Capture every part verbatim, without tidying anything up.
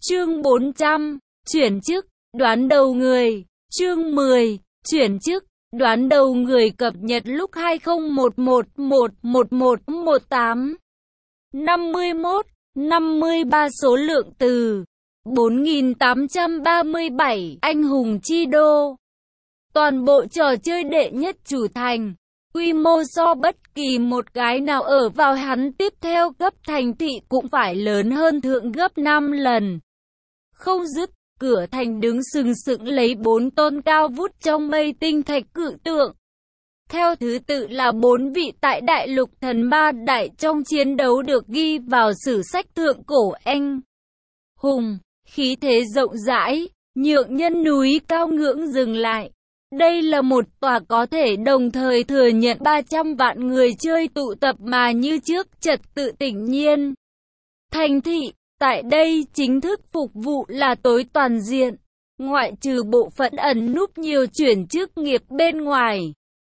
Chương bốn trăm, chuyển chức, đoán đầu người. Chương mười, chuyển chức, đoán đầu người cập nhật lúc hai không một một một một một một tám. năm mươi mốt, năm mươi ba số lượng từ. bốn nghìn tám trăm ba mươi bảy, anh hùng chi đô. Toàn bộ trò chơi đệ nhất chủ thành. Quy mô so bất kỳ một cái nào ở vào hắn tiếp theo cấp thành thị cũng phải lớn hơn thượng gấp năm lần. Không dứt, cửa thành đứng sừng sững lấy bốn tôn cao vút trong mây tinh thạch cự tượng. Theo thứ tự là bốn vị tại đại lục thần ma đại trong chiến đấu được ghi vào sử sách thượng cổ anh hùng, khí thế rộng rãi, nhượng nhân núi cao ngưỡng dừng lại. Đây là một tòa có thể đồng thời thừa nhận ba trăm vạn người chơi tụ tập mà như trước trật tự tĩnh nhiên. Thành thị, tại đây chính thức phục vụ là tối toàn diện, ngoại trừ bộ phận ẩn núp nhiều chuyển chức nghiệp bên ngoài.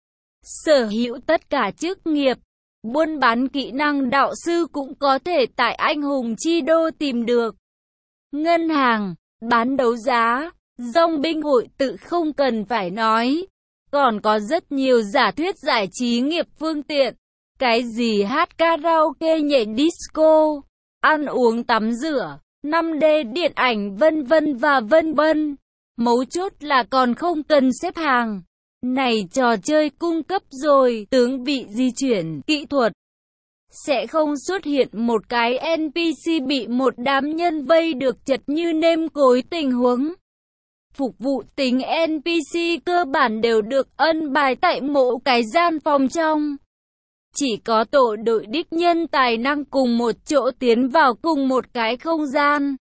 Sở hữu tất cả chức nghiệp, buôn bán kỹ năng đạo sư cũng có thể tại anh hùng chi đô tìm được. Ngân hàng, bán đấu giá, dòng binh hội tự không cần phải nói. Còn có rất nhiều giả thuyết giải trí nghiệp phương tiện. Cái gì hát karaoke nhảy disco, ăn uống tắm rửa, năm D điện ảnh vân vân và vân vân. Mấu chốt là còn không cần xếp hàng. Này trò chơi cung cấp rồi, tướng vị di chuyển, kỹ thuật. Sẽ không xuất hiện một cái en pê xê bị một đám nhân vây được chật như nêm cối tình huống. Phục vụ tính en pê xê cơ bản đều được ân bài tại mỗi cái gian phòng trong. Chỉ có tổ đội đích nhân tài năng cùng một chỗ tiến vào cùng một cái không gian.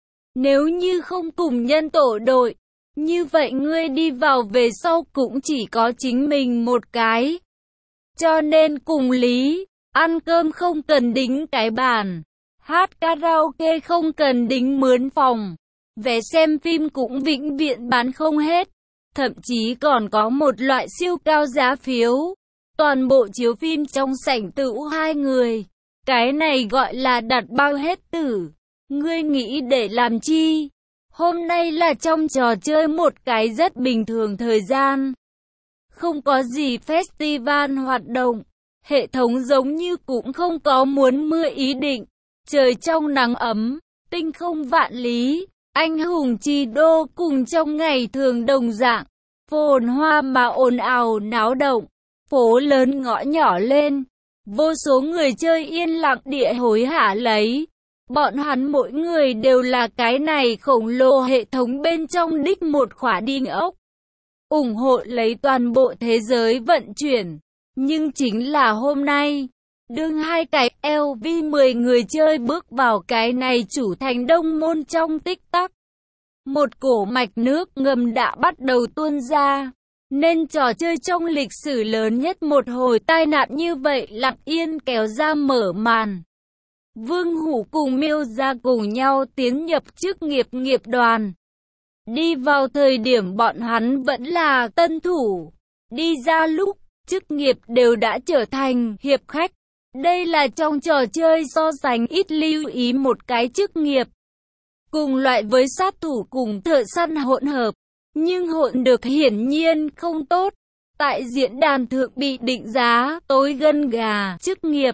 Nếu như không cùng nhân tổ đội, như vậy ngươi đi vào về sau cũng chỉ có chính mình một cái. Cho nên cùng lý, ăn cơm không cần đính cái bàn, hát karaoke không cần đính mướn phòng, vé xem phim cũng vĩnh viễn bán không hết. Thậm chí còn có một loại siêu cao giá phiếu. Toàn bộ chiếu phim trong sảnh tự hai người. Cái này gọi là đặt bao hết tử. Ngươi nghĩ để làm chi? Hôm nay là trong trò chơi một cái rất bình thường thời gian. Không có gì festival hoạt động. Hệ thống giống như cũng không có muốn mưa ý định. Trời trong nắng ấm, tinh không vạn lý. Anh hùng chi đô cùng trong ngày thường đồng dạng. Phồn hoa mà ồn ào náo động. Phố lớn ngõ nhỏ lên. Vô số người chơi yên lặng địa hối hả lấy. Bọn hắn mỗi người đều là cái này khổng lồ hệ thống bên trong đích một khỏa đinh ốc. ủng hộ lấy toàn bộ thế giới vận chuyển. Nhưng chính là hôm nay, đương hai cái lờ vê mười người chơi bước vào cái này chủ thành đông môn trong tích tắc. Một cổ mạch nước ngầm đã bắt đầu tuôn ra. Nên trò chơi trong lịch sử lớn nhất một hồi tai nạn như vậy lặng yên kéo ra mở màn. Vương Hủ cùng Miêu Gia cùng nhau tiến nhập chức nghiệp nghiệp đoàn. Đi vào thời điểm bọn hắn vẫn là tân thủ. Đi ra lúc, chức nghiệp đều đã trở thành hiệp khách. Đây là trong trò chơi so sánh ít lưu ý một cái chức nghiệp. Cùng loại với sát thủ cùng thợ săn hỗn hợp. Nhưng hỗn được hiển nhiên không tốt. Tại diễn đàn thượng bị định giá tối gân gà chức nghiệp.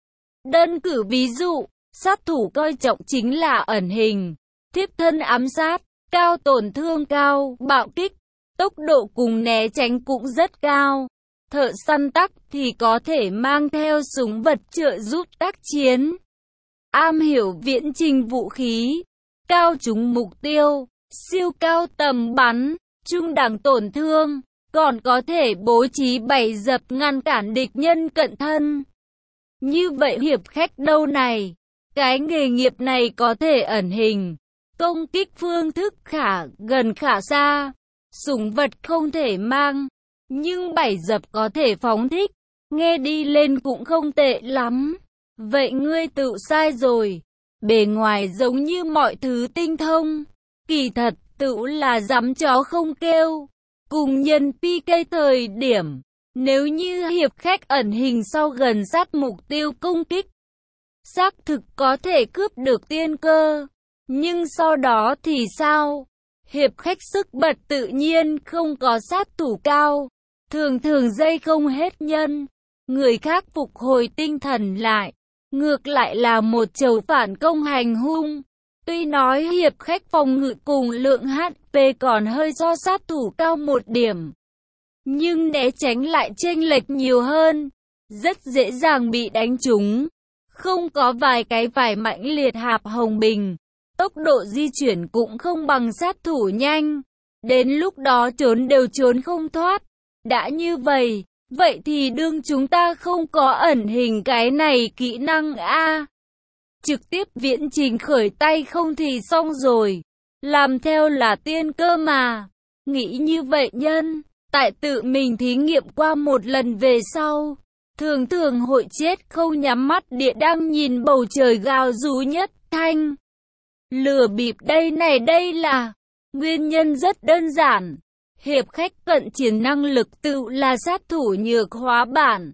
Đơn cử ví dụ, sát thủ coi trọng chính là ẩn hình, thiếp thân ám sát, cao tổn thương cao, bạo kích, tốc độ cùng né tránh cũng rất cao. Thợ săn tắc thì có thể mang theo súng vật trợ giúp tác chiến. Am hiểu viễn trình vũ khí, cao trúng mục tiêu, siêu cao tầm bắn, trung đẳng tổn thương, còn có thể bố trí bẫy dập ngăn cản địch nhân cận thân. Như vậy hiệp khách đâu này, cái nghề nghiệp này có thể ẩn hình, công kích phương thức khả gần khả xa, súng vật không thể mang, nhưng bẫy dập có thể phóng thích, nghe đi lên cũng không tệ lắm. Vậy ngươi tự sai rồi, bề ngoài giống như mọi thứ tinh thông, kỳ thật tự là dám chó không kêu. Cùng nhân pê ca thời điểm, nếu như hiệp khách ẩn hình sau gần sát mục tiêu công kích, xác thực có thể cướp được tiên cơ. Nhưng sau đó thì sao? Hiệp khách sức bật tự nhiên không có sát thủ cao, thường thường dây không hết nhân. Người khác phục hồi tinh thần lại, ngược lại là một chầu phản công hành hung. Tuy nói hiệp khách phòng ngự cùng lượng hát pê còn hơi do sát thủ cao một điểm, nhưng né tránh lại chênh lệch nhiều hơn, rất dễ dàng bị đánh trúng. Không có vài cái vải mãnh liệt Hạp Hồng Bình, tốc độ di chuyển cũng không bằng sát thủ nhanh. Đến lúc đó trốn đều trốn không thoát. Đã như vậy, vậy thì đương chúng ta không có ẩn hình cái này kỹ năng a. Trực tiếp viễn trình khởi tay không thì xong rồi. Làm theo là tiên cơ mà. Nghĩ như vậy nhân, tại tự mình thí nghiệm qua một lần về sau, thường thường hội chết không nhắm mắt địa đang nhìn bầu trời gào rú nhất thanh. Lừa bịp đây này đây là, nguyên nhân rất đơn giản. Hiệp khách cận chiến năng lực tự là sát thủ nhược hóa bản.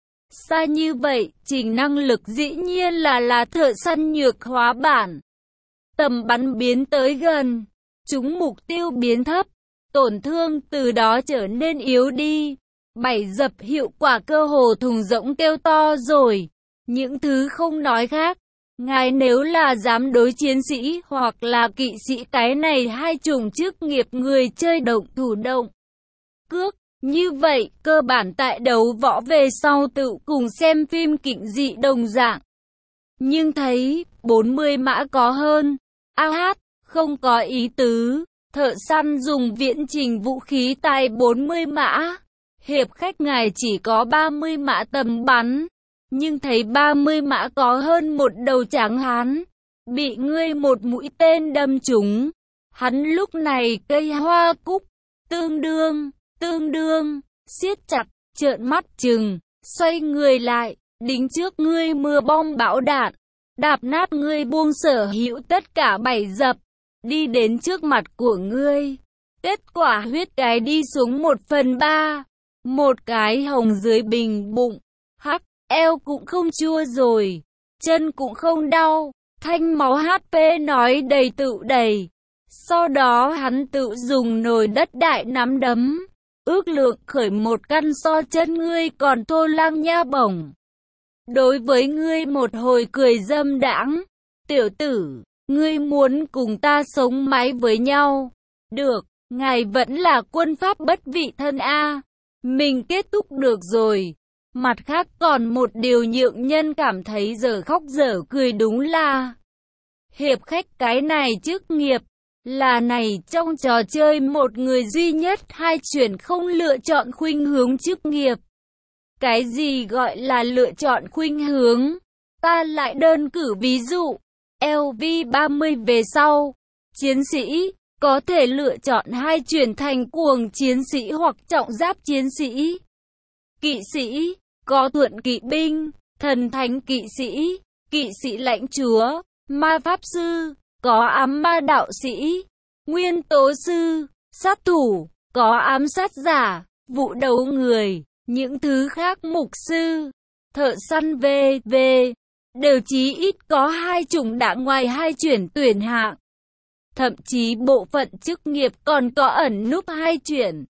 Xa như vậy, trình năng lực dĩ nhiên là là thợ săn nhược hóa bản. Tầm bắn biến tới gần, chúng mục tiêu biến thấp, tổn thương từ đó trở nên yếu đi. Bảy dập hiệu quả cơ hồ thùng rỗng kêu to rồi. Những thứ không nói khác, ngài nếu là dám đối chiến sĩ hoặc là kỵ sĩ cái này hai chủng chức nghiệp người chơi động thủ động cước. Như vậy, cơ bản tại đấu võ về sau tự cùng xem phim kịch dị đồng dạng. Nhưng thấy, bốn mươi mã có hơn. A hát, không có ý tứ. Thợ săn dùng viễn trình vũ khí tại bốn mươi mã. Hiệp khách ngài chỉ có ba mươi mã tầm bắn. Nhưng thấy ba mươi mã có hơn một đầu trắng hán. Bị ngươi một mũi tên đâm trúng. Hắn lúc này cây hoa cúc, tương đương. Tương đương, siết chặt, trợn mắt chừng, xoay người lại, đính trước ngươi mưa bom bão đạn, đạp nát ngươi buông sở hữu tất cả bảy dập, đi đến trước mặt của ngươi. Kết quả huyết cái đi xuống một phần ba, một cái hồng dưới bình bụng, hắc, eo cũng không chua rồi, chân cũng không đau, thanh máu hát pê nói đầy tự đầy. Sau đó hắn tự dùng nồi đất đại nắm đấm. Ước lượng khởi một căn so chân ngươi còn thô lang nha bổng. Đối với ngươi một hồi cười dâm đãng. Tiểu tử, ngươi muốn cùng ta sống mái với nhau. Được, ngài vẫn là quân pháp bất vị thân a. Mình kết thúc được rồi. Mặt khác còn một điều nhượng nhân cảm thấy giờ khóc giờ cười đúng là hiệp khách cái này chức nghiệp. Là này trong trò chơi một người duy nhất hai chuyển không lựa chọn khuynh hướng chức nghiệp. Cái gì gọi là lựa chọn khuynh hướng? Ta lại đơn cử ví dụ. lờ vê ba mươi về sau, chiến sĩ có thể lựa chọn hai chuyển thành cuồng chiến sĩ hoặc trọng giáp chiến sĩ. Kỵ sĩ có thuận kỵ binh, thần thánh kỵ sĩ, kỵ sĩ lãnh chúa, ma pháp sư. Có ám ma đạo sĩ, nguyên tố sư, sát thủ, có ám sát giả, vụ đấu người, những thứ khác mục sư, thợ săn vê vê, đều chí ít có hai chủng đảng ngoài hai chuyển tuyển hạng. Thậm chí bộ phận chức nghiệp còn có ẩn núp hai chuyển,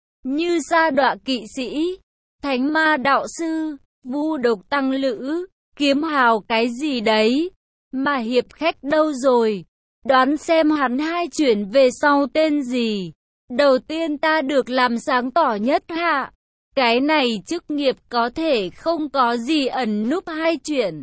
như sa đọa kỵ sĩ, thánh ma đạo sư, vu độc tăng lữ, kiếm hào cái gì đấy. Mà hiệp khách đâu rồi? Đoán xem hắn hai chuyển về sau tên gì? Đầu tiên ta được làm sáng tỏ nhất hạ. Cái này chức nghiệp có thể không có gì ẩn núp hai chuyển.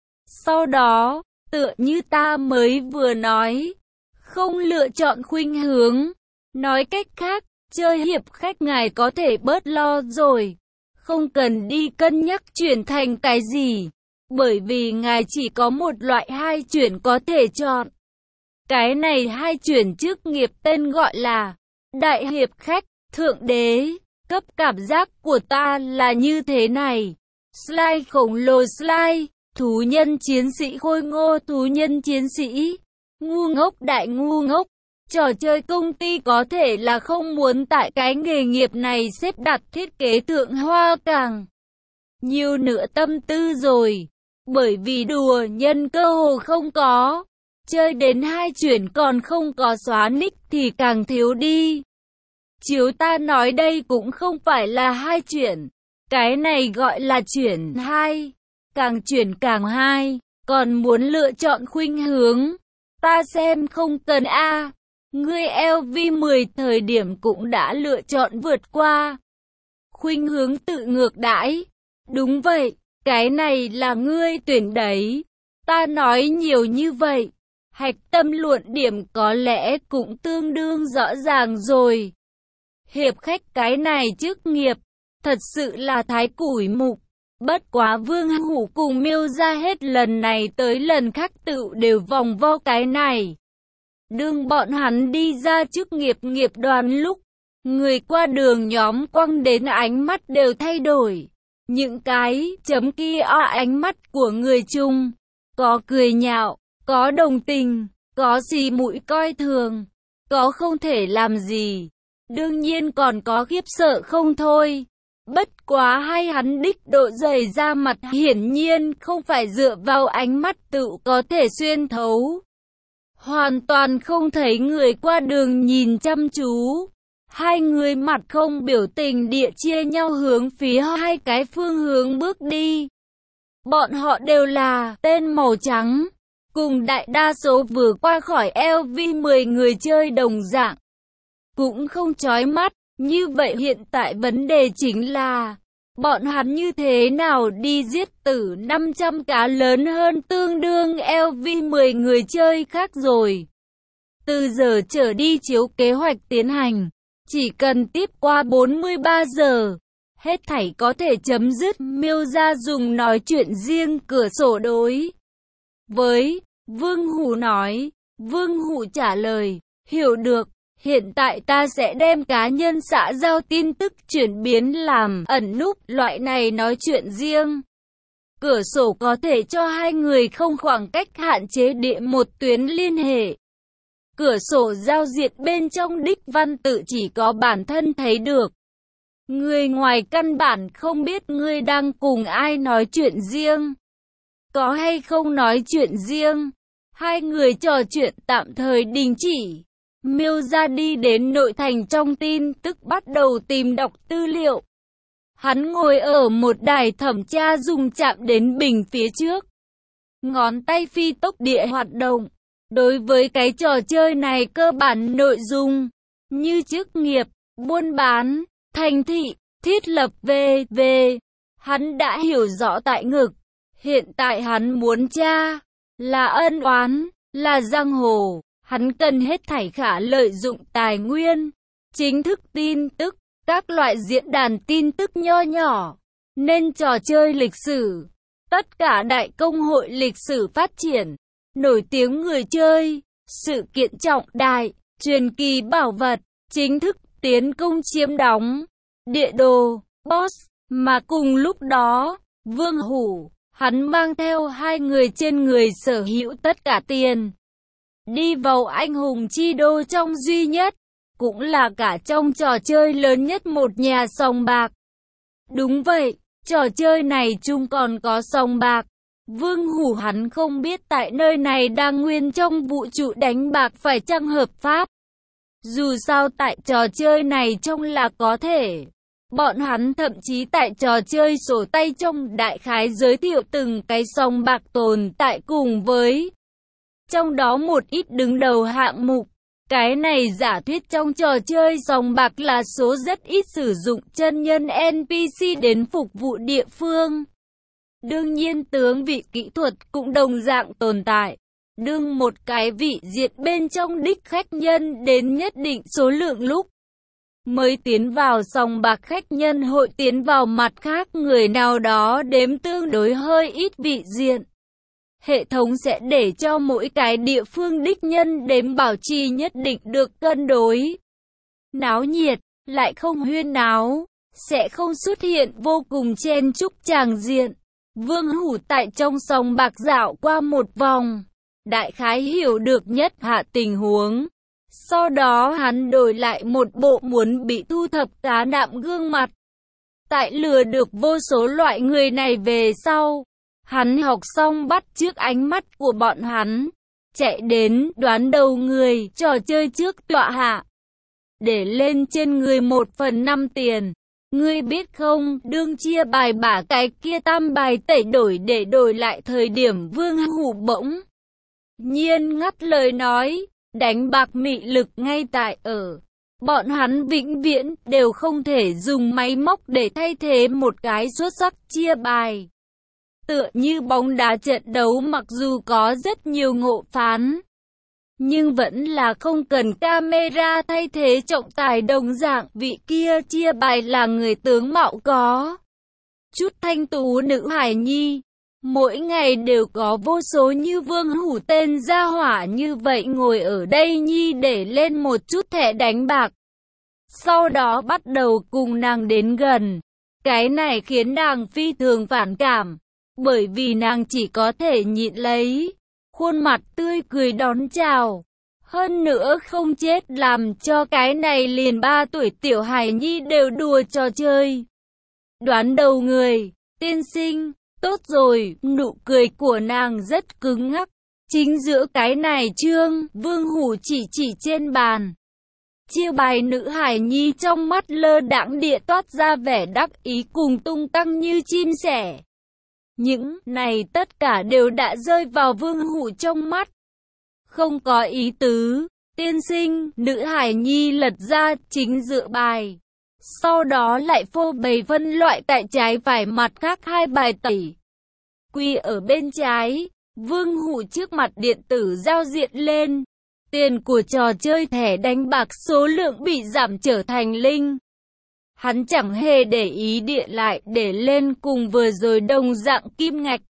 Sau đó, tựa như ta mới vừa nói, không lựa chọn khuynh hướng. Nói cách khác, chơi hiệp khách ngài có thể bớt lo rồi. Không cần đi cân nhắc chuyển thành cái gì. Bởi vì ngài chỉ có một loại hai chuyển có thể chọn. Cái này hai chuyển chức nghiệp tên gọi là Đại Hiệp Khách, Thượng Đế. Cấp cảm giác của ta là như thế này. Slide khổng lồ slide, thú nhân chiến sĩ khôi ngô thú nhân chiến sĩ. Ngu ngốc đại ngu ngốc. Trò chơi công ty có thể là không muốn tại cái nghề nghiệp này xếp đặt thiết kế thượng hoa càng nhiều nửa tâm tư rồi. Bởi vì đùa nhân cơ hồ không có. Chơi đến hai chuyển còn không có xóa nick thì càng thiếu đi. Chiếu ta nói đây cũng không phải là hai chuyển. Cái này gọi là chuyển hai. Càng chuyển càng hai. Còn muốn lựa chọn khuynh hướng. Ta xem không cần a. Ngươi L V mười thời điểm cũng đã lựa chọn vượt qua. Khuynh hướng tự ngược đãi. Đúng vậy, cái này là ngươi tuyển đấy. Ta nói nhiều như vậy. Hạch tâm luận điểm có lẽ cũng tương đương rõ ràng rồi. Hiệp khách cái này chức nghiệp, thật sự là thái củi mục. Bất quá Vương Hủ cùng Miêu ra hết lần này tới lần khác tự đều vòng vo cái này. Đương bọn hắn đi ra chức nghiệp nghiệp đoàn lúc, người qua đường nhóm quăng đến ánh mắt đều thay đổi. Những cái chấm kia ở ánh mắt của người chung, có cười nhạo, có đồng tình, có xì mũi coi thường, có không thể làm gì. Đương nhiên còn có khiếp sợ không thôi. Bất quá hay hắn đích độ dày ra mặt hiển nhiên không phải dựa vào ánh mắt tự có thể xuyên thấu. Hoàn toàn không thấy người qua đường nhìn chăm chú. Hai người mặt không biểu tình địa chia nhau hướng phía hai cái phương hướng bước đi. Bọn họ đều là tên màu trắng, cùng đại đa số vừa qua khỏi L V mười người chơi đồng dạng. Cũng không chói mắt, như vậy hiện tại vấn đề chính là, bọn hắn như thế nào đi giết tử năm trăm cá lớn hơn tương đương L V mười người chơi khác rồi. Từ giờ trở đi chiếu kế hoạch tiến hành, chỉ cần tiếp qua bốn mươi ba giờ, hết thảy có thể chấm dứt. Miêu ra dùng nói chuyện riêng cửa sổ đối với Vương Hủ nói. Vương Hủ trả lời, hiểu được. Hiện tại ta sẽ đem cá nhân xã giao tin tức chuyển biến làm ẩn núp loại này nói chuyện riêng. Cửa sổ có thể cho hai người không khoảng cách hạn chế địa một tuyến liên hệ. Cửa sổ giao diện bên trong đích văn tự chỉ có bản thân thấy được. Người ngoài căn bản không biết ngươi đang cùng ai nói chuyện riêng. Có hay không nói chuyện riêng. Hai người trò chuyện tạm thời đình chỉ. Miêu ra đi đến nội thành trong tin tức bắt đầu tìm đọc tư liệu. Hắn ngồi ở một đài thẩm tra dùng chạm đến bình phía trước. Ngón tay phi tốc địa hoạt động. Đối với cái trò chơi này cơ bản nội dung, như chức nghiệp, buôn bán, thành thị, thiết lập vân vân hắn đã hiểu rõ tại ngực. Hiện tại hắn muốn tra, là ân oán, là giang hồ. Hắn cần hết thảy khả lợi dụng tài nguyên, chính thức tin tức, các loại diễn đàn tin tức nho nhỏ, nên trò chơi lịch sử, tất cả đại công hội lịch sử phát triển, nổi tiếng người chơi, sự kiện trọng đại, truyền kỳ bảo vật, chính thức tiến công chiếm đóng, địa đồ, boss, mà cùng lúc đó, Vương Hủ, hắn mang theo hai người trên người sở hữu tất cả tiền. Đi vào anh hùng chi đô trong duy nhất, cũng là cả trong trò chơi lớn nhất một nhà sòng bạc. Đúng vậy, trò chơi này chung còn có sòng bạc. Vương Hủ hắn không biết tại nơi này đang nguyên trong vũ trụ đánh bạc phải chăng hợp pháp. Dù sao tại trò chơi này trong là có thể. Bọn hắn thậm chí tại trò chơi sổ tay trong đại khái giới thiệu từng cái sòng bạc tồn tại cùng với trong đó một ít đứng đầu hạng mục. Cái này giả thuyết trong trò chơi sòng bạc là số rất ít sử dụng chân nhân N P C đến phục vụ địa phương. Đương nhiên tướng vị kỹ thuật cũng đồng dạng tồn tại. Đương một cái vị diện bên trong đích khách nhân đến nhất định số lượng lúc mới tiến vào sòng bạc, khách nhân hội tiến vào mặt khác người nào đó đếm tương đối hơi ít vị diện. Hệ thống sẽ để cho mỗi cái địa phương đích nhân đếm bảo trì nhất định được cân đối. Náo nhiệt, lại không huyên náo, sẽ không xuất hiện vô cùng chen chúc tràng diện. Vương Hủ tại trong sòng bạc dạo qua một vòng, đại khái hiểu được nhất hạ tình huống. Sau đó hắn đổi lại một bộ muốn bị thu thập cá nạm gương mặt. Tại lừa được vô số loại người này về sau, hắn học xong bắt chước ánh mắt của bọn hắn. chạy đến, đoán đầu người, trò chơi trước tọa hạ. Để lên trên người một phần năm tiền. Ngươi biết không, đương chia bài bả cái kia tam bài tẩy đổi để đổi lại thời điểm Vương Hủ bỗng nhiên ngắt lời nói, đánh bạc mị lực ngay tại ở. Bọn hắn vĩnh viễn đều không thể dùng máy móc để thay thế một cái xuất sắc chia bài. Tựa như bóng đá trận đấu mặc dù có rất nhiều ngộ phán, nhưng vẫn là không cần camera thay thế trọng tài đồng dạng. Vị kia chia bài là người tướng mạo có chút thanh tú nữ hài nhi. Mỗi ngày đều có vô số như Vương Hủ tên gia hỏa như vậy ngồi ở đây nhi để lên một chút thẻ đánh bạc. Sau đó bắt đầu cùng nàng đến gần. Cái này khiến nàng phi thường phản cảm, bởi vì nàng chỉ có thể nhịn lấy, khuôn mặt tươi cười đón chào. Hơn nữa không chết làm cho cái này liền ba tuổi tiểu hài nhi đều đùa trò chơi. Đoán đầu người, tiên sinh, tốt rồi, nụ cười của nàng rất cứng ngắc. Chính giữa cái này chương, Vương Hủ chỉ chỉ trên bàn. Chia bài nữ hài nhi trong mắt lơ đãng địa toát ra vẻ đắc ý cùng tung tăng như chim sẻ. Những này tất cả đều đã rơi vào Vương Hủ trong mắt. Không có ý tứ, tiên sinh, nữ hài nhi lật ra chính giữa bài. Sau đó lại phô bày phân loại tại trái phải mặt khác hai bài tẩy. Quy ở bên trái, Vương Hủ trước mặt điện tử giao diện lên. Tiền của trò chơi thẻ đánh bạc số lượng bị giảm trở thành linh. Hắn chẳng hề để ý điện lại để lên cùng vừa rồi đồng dạng kim ngạch.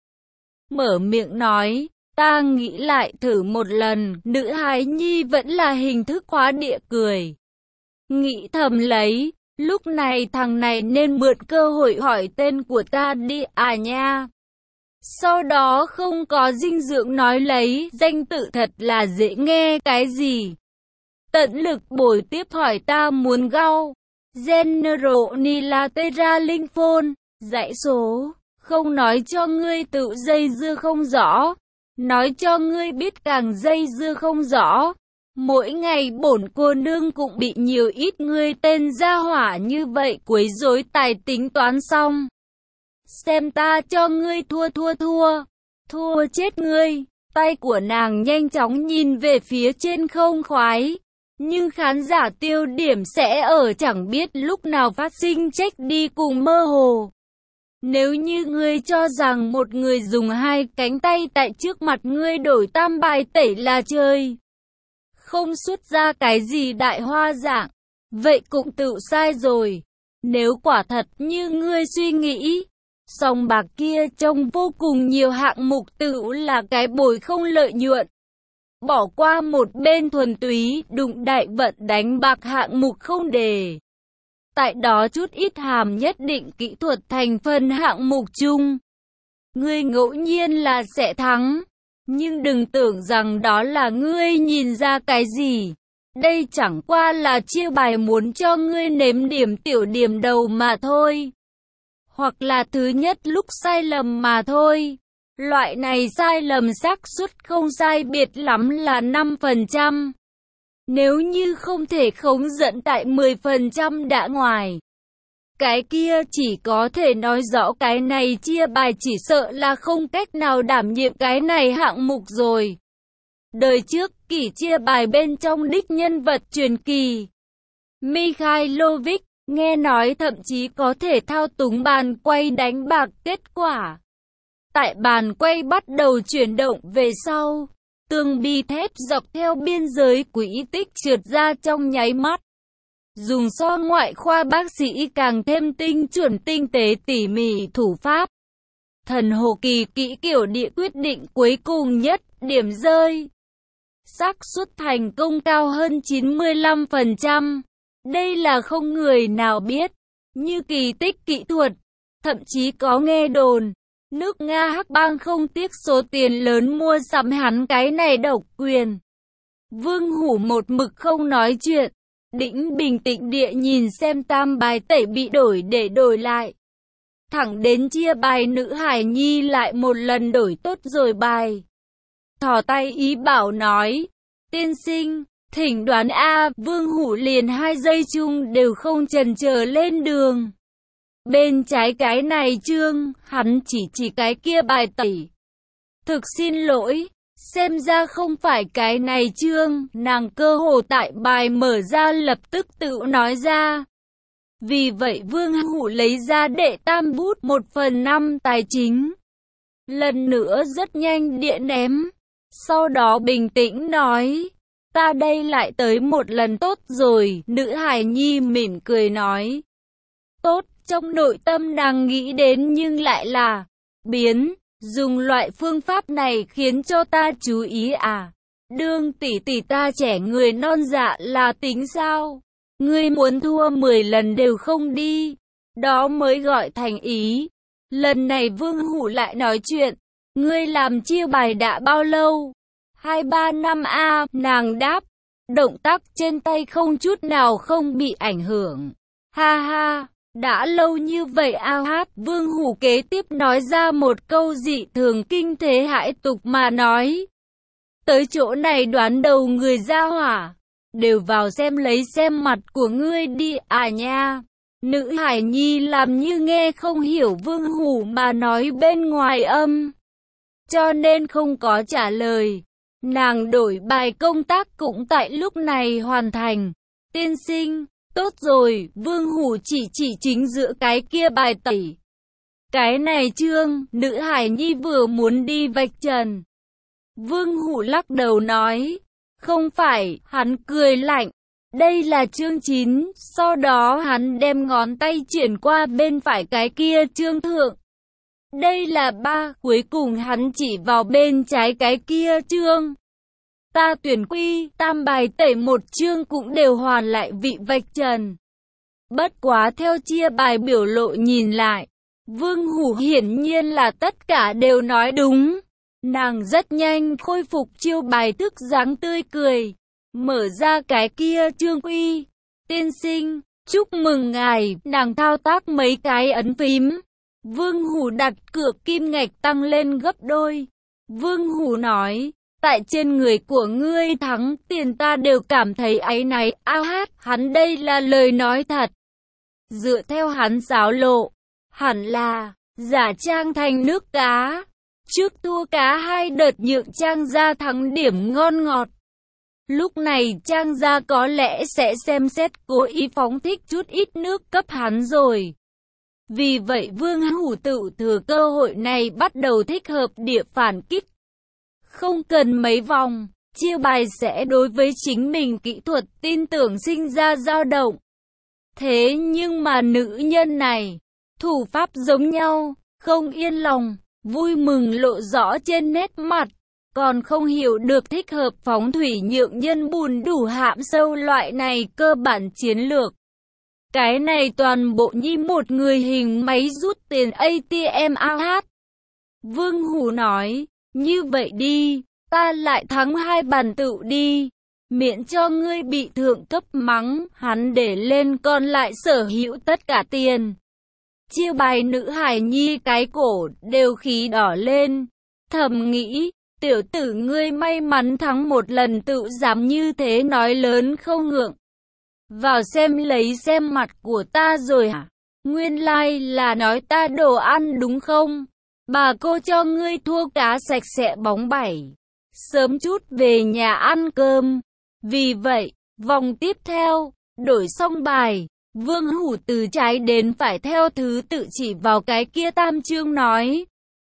Mở miệng nói, ta nghĩ lại thử một lần, nữ hài nhi vẫn là hình thức khóa địa cười. Nghĩ thầm lấy, lúc này thằng này nên mượn cơ hội hỏi tên của ta đi à nha. Sau đó không có dinh dưỡng nói lấy, danh tự thật là dễ nghe cái gì. Tận lực bồi tiếp hỏi ta muốn gao. General Nilatera Linh Phone, dãy số, không nói cho ngươi tự dây dưa không rõ. Nói cho ngươi biết càng dây dưa không rõ. Mỗi ngày bổn cô nương cũng bị nhiều ít ngươi tên gia hỏa như vậy quấy rối tài tính toán xong. Xem ta cho ngươi thua thua thua, thua chết ngươi. Tay của nàng nhanh chóng nhìn về phía trên không khoái. Nhưng khán giả tiêu điểm sẽ ở chẳng biết lúc nào phát sinh trách đi cùng mơ hồ. Nếu như ngươi cho rằng một người dùng hai cánh tay tại trước mặt ngươi đổi tam bài tẩy là chơi, không xuất ra cái gì đại hoa dạng, vậy cũng tự sai rồi. Nếu quả thật như ngươi suy nghĩ, sòng bạc kia trông vô cùng nhiều hạng mục tự là cái bồi không lợi nhuận. Bỏ qua một bên thuần túy đụng đại vận đánh bạc hạng mục không đề. Tại đó chút ít hàm nhất định kỹ thuật thành phần hạng mục chung. Ngươi ngẫu nhiên là sẽ thắng. Nhưng đừng tưởng rằng đó là ngươi nhìn ra cái gì. Đây chẳng qua là chia bài muốn cho ngươi nếm điểm tiểu điểm đầu mà thôi. Hoặc là thứ nhất lúc sai lầm mà thôi. Loại này sai lầm xác suất không sai biệt lắm là năm phần trăm. Nếu như không thể khống dẫn tại mười phần trăm đã ngoài, cái kia chỉ có thể nói rõ cái này chia bài chỉ sợ là không cách nào đảm nhiệm cái này hạng mục rồi. Đời trước kỷ chia bài bên trong đích nhân vật truyền kỳ Mikhailovic, nghe nói thậm chí có thể thao túng bàn quay đánh bạc. Kết quả tại bàn quay bắt đầu chuyển động về sau, tường bi thép dọc theo biên giới quỹ tích trượt ra trong nháy mắt. Dùng so ngoại khoa bác sĩ càng thêm tinh chuẩn tinh tế tỉ mỉ thủ pháp. Thần hồ kỳ kỹ kiểu địa quyết định cuối cùng nhất, điểm rơi. Xác suất thành công cao hơn chín mươi lăm phần trăm. Đây là không người nào biết. Như kỳ tích kỹ thuật. Thậm chí có nghe đồn. Nước Nga hắc bang không tiếc số tiền lớn mua sắm hắn cái này độc quyền. Vương Hủ một mực không nói chuyện. Đĩnh bình tĩnh địa nhìn xem tam bài tẩy bị đổi để đổi lại. Thẳng đến chia bài nữ hải nhi lại một lần đổi tốt rồi bài. thò tay ý bảo nói, tiên sinh, thỉnh đoán a. Vương Hủ liền hai giây chung đều không chần chờ lên đường. Bên trái cái này chương, hắn chỉ chỉ cái kia bài tẩy. Thực xin lỗi, xem ra không phải cái này chương, nàng cơ hồ tại bài mở ra lập tức tự nói ra. Vì vậy Vương Hủ lấy ra đệ tam bút một phần năm tài chính. Lần nữa rất nhanh địa ném. Sau đó bình tĩnh nói, ta đây lại tới một lần tốt rồi. Nữ hài nhi mỉm cười nói, tốt, trong nội tâm nàng nghĩ đến nhưng lại là, biến, dùng loại phương pháp này khiến cho ta chú ý à. Đương tỷ tỷ ta trẻ người non dạ là tính sao? Ngươi muốn thua mười lần đều không đi, đó mới gọi thành ý. Lần này Vương Hủ lại nói chuyện, ngươi làm chiêu bài đã bao lâu? Hai ba năm a. Nàng đáp, động tác trên tay không chút nào không bị ảnh hưởng. Ha ha, đã lâu như vậy a hát. Vương Hủ kế tiếp nói ra một câu dị thường kinh thế hãi tục mà nói, tới chỗ này đoán đầu người ra hỏa, đều vào xem lấy xem mặt của ngươi đi à nha. Nữ hải nhi làm như nghe không hiểu Vương Hủ mà nói bên ngoài âm, cho nên không có trả lời. Nàng đổi bài công tác cũng tại lúc này hoàn thành. Tiên sinh, tốt rồi. Vương Hủ chỉ chỉ chính giữa cái kia bài tẩy. Cái này chương, nữ hải nhi vừa muốn đi vạch trần. Vương Hủ lắc đầu nói, không phải. Hắn cười lạnh, đây là chương chín. Sau đó hắn đem ngón tay chuyển qua bên phải cái kia chương thượng. Đây là ba. Cuối cùng hắn chỉ vào bên trái cái kia chương. Ta tuyển quy, tam bài tẩy một chương cũng đều hoàn lại vị vạch trần. Bất quá theo chia bài biểu lộ nhìn lại, Vương Hủ hiển nhiên là tất cả đều nói đúng. Nàng rất nhanh khôi phục chiêu bài thức dáng tươi cười, mở ra cái kia chương quy. Tiên sinh, chúc mừng ngài. Nàng thao tác mấy cái ấn phím. Vương Hủ đặt cược kim ngạch tăng lên gấp đôi. Vương Hủ nói, tại trên người của ngươi thắng tiền ta đều cảm thấy áy náy. A hát, hắn đây là lời nói thật. Dựa theo hắn xáo lộ, hẳn là giả trang thành nước cá. Trước thua cá hai đợt nhượng Trang gia thắng điểm ngon ngọt. Lúc này Trang gia có lẽ sẽ xem xét cố ý phóng thích chút ít nước cấp hắn rồi. Vì vậy Vương Hủ tự thừa cơ hội này bắt đầu thích hợp địa phản kích. Không cần mấy vòng, chiêu bài sẽ đối với chính mình kỹ thuật tin tưởng sinh ra dao động. Thế nhưng mà nữ nhân này, thủ pháp giống nhau, không yên lòng, vui mừng lộ rõ trên nét mặt, còn không hiểu được thích hợp phóng thủy nhượng nhân bùn đủ hãm sâu loại này cơ bản chiến lược. Cái này toàn bộ như một người hình máy rút tiền a tê em a hát. Vương Hủ nói, như vậy đi, ta lại thắng hai bàn tựu đi, miễn cho ngươi bị thượng cấp mắng. Hắn để lên còn lại sở hữu tất cả tiền. Chiêu bài nữ hải nhi cái cổ đều khí đỏ lên, thầm nghĩ, tiểu tử ngươi may mắn thắng một lần tự dám như thế nói lớn không ngượng. Vào xem lấy xem mặt của ta rồi hả? Nguyên lai like là nói ta đồ ăn đúng không? Bà cô cho ngươi thua cá sạch sẽ bóng bảy. Sớm chút về nhà ăn cơm. Vì vậy, vòng tiếp theo, đổi xong bài, Vương Hủ từ trái đến phải theo thứ tự chỉ vào cái kia tam chương nói.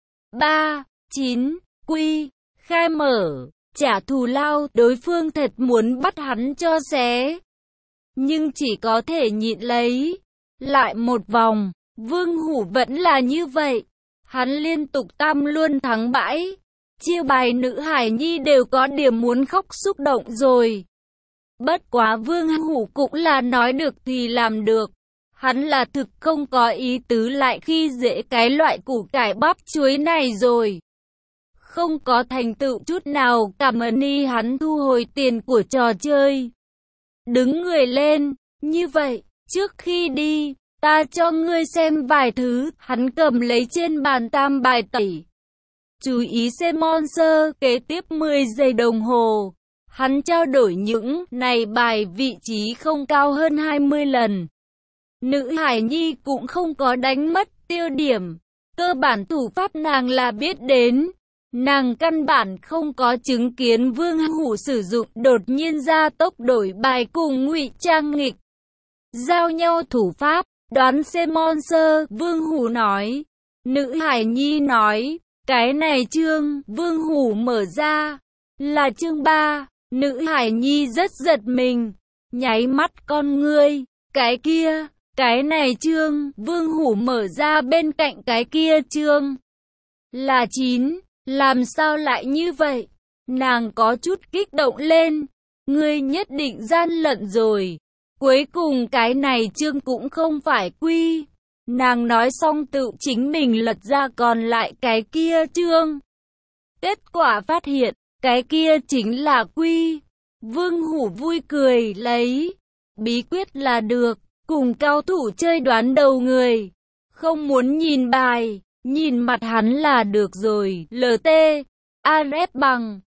ba, chín, quy, khai mở, trả thù lao. Đối phương thật muốn bắt hắn cho xé, nhưng chỉ có thể nhịn lấy. Lại một vòng, Vương Hủ vẫn là như vậy. Hắn liên tục tam luôn thắng bãi. Chiêu bài nữ hải nhi đều có điểm muốn khóc xúc động rồi. Bất quá Vương Hủ cũng là nói được thì làm được. Hắn là thực không có ý tứ lại khi dễ cái loại củ cải bắp chuối này rồi. Không có thành tựu chút nào, cảm ơn đi. Hắn thu hồi tiền của trò chơi, đứng người lên, như vậy, trước khi đi, ta cho ngươi xem vài thứ. Hắn cầm lấy trên bàn tam bài tẩy. Chú ý xem Monster kế tiếp mười giây đồng hồ. Hắn trao đổi những này bài vị trí không cao hơn hai mươi lần. Nữ hải nhi cũng không có đánh mất tiêu điểm. Cơ bản thủ pháp nàng là biết đến. Nàng căn bản không có chứng kiến Vương Hủ sử dụng đột nhiên gia tốc đổi bài cùng ngụy trang nghịch giao nhau thủ pháp. Đoán xem Monster, Vương Hủ nói. Nữ hải nhi nói, cái này chương, Vương Hủ mở ra, là chương ba. Nữ hải nhi rất giật mình, nháy mắt con ngươi, cái kia, cái này chương, Vương Hủ mở ra bên cạnh cái kia chương, là chín, làm sao lại như vậy? Nàng có chút kích động lên, ngươi nhất định gian lận rồi, cuối cùng cái này chương cũng không phải quy. Nàng nói xong tự chính mình lật ra còn lại cái kia chương. Kết quả phát hiện, cái kia chính là quy. Vương Hủ vui cười lấy. Bí quyết là được, cùng cao thủ chơi đoán đầu người. Không muốn nhìn bài, nhìn mặt hắn là được rồi. lờ tê, a rép bằng.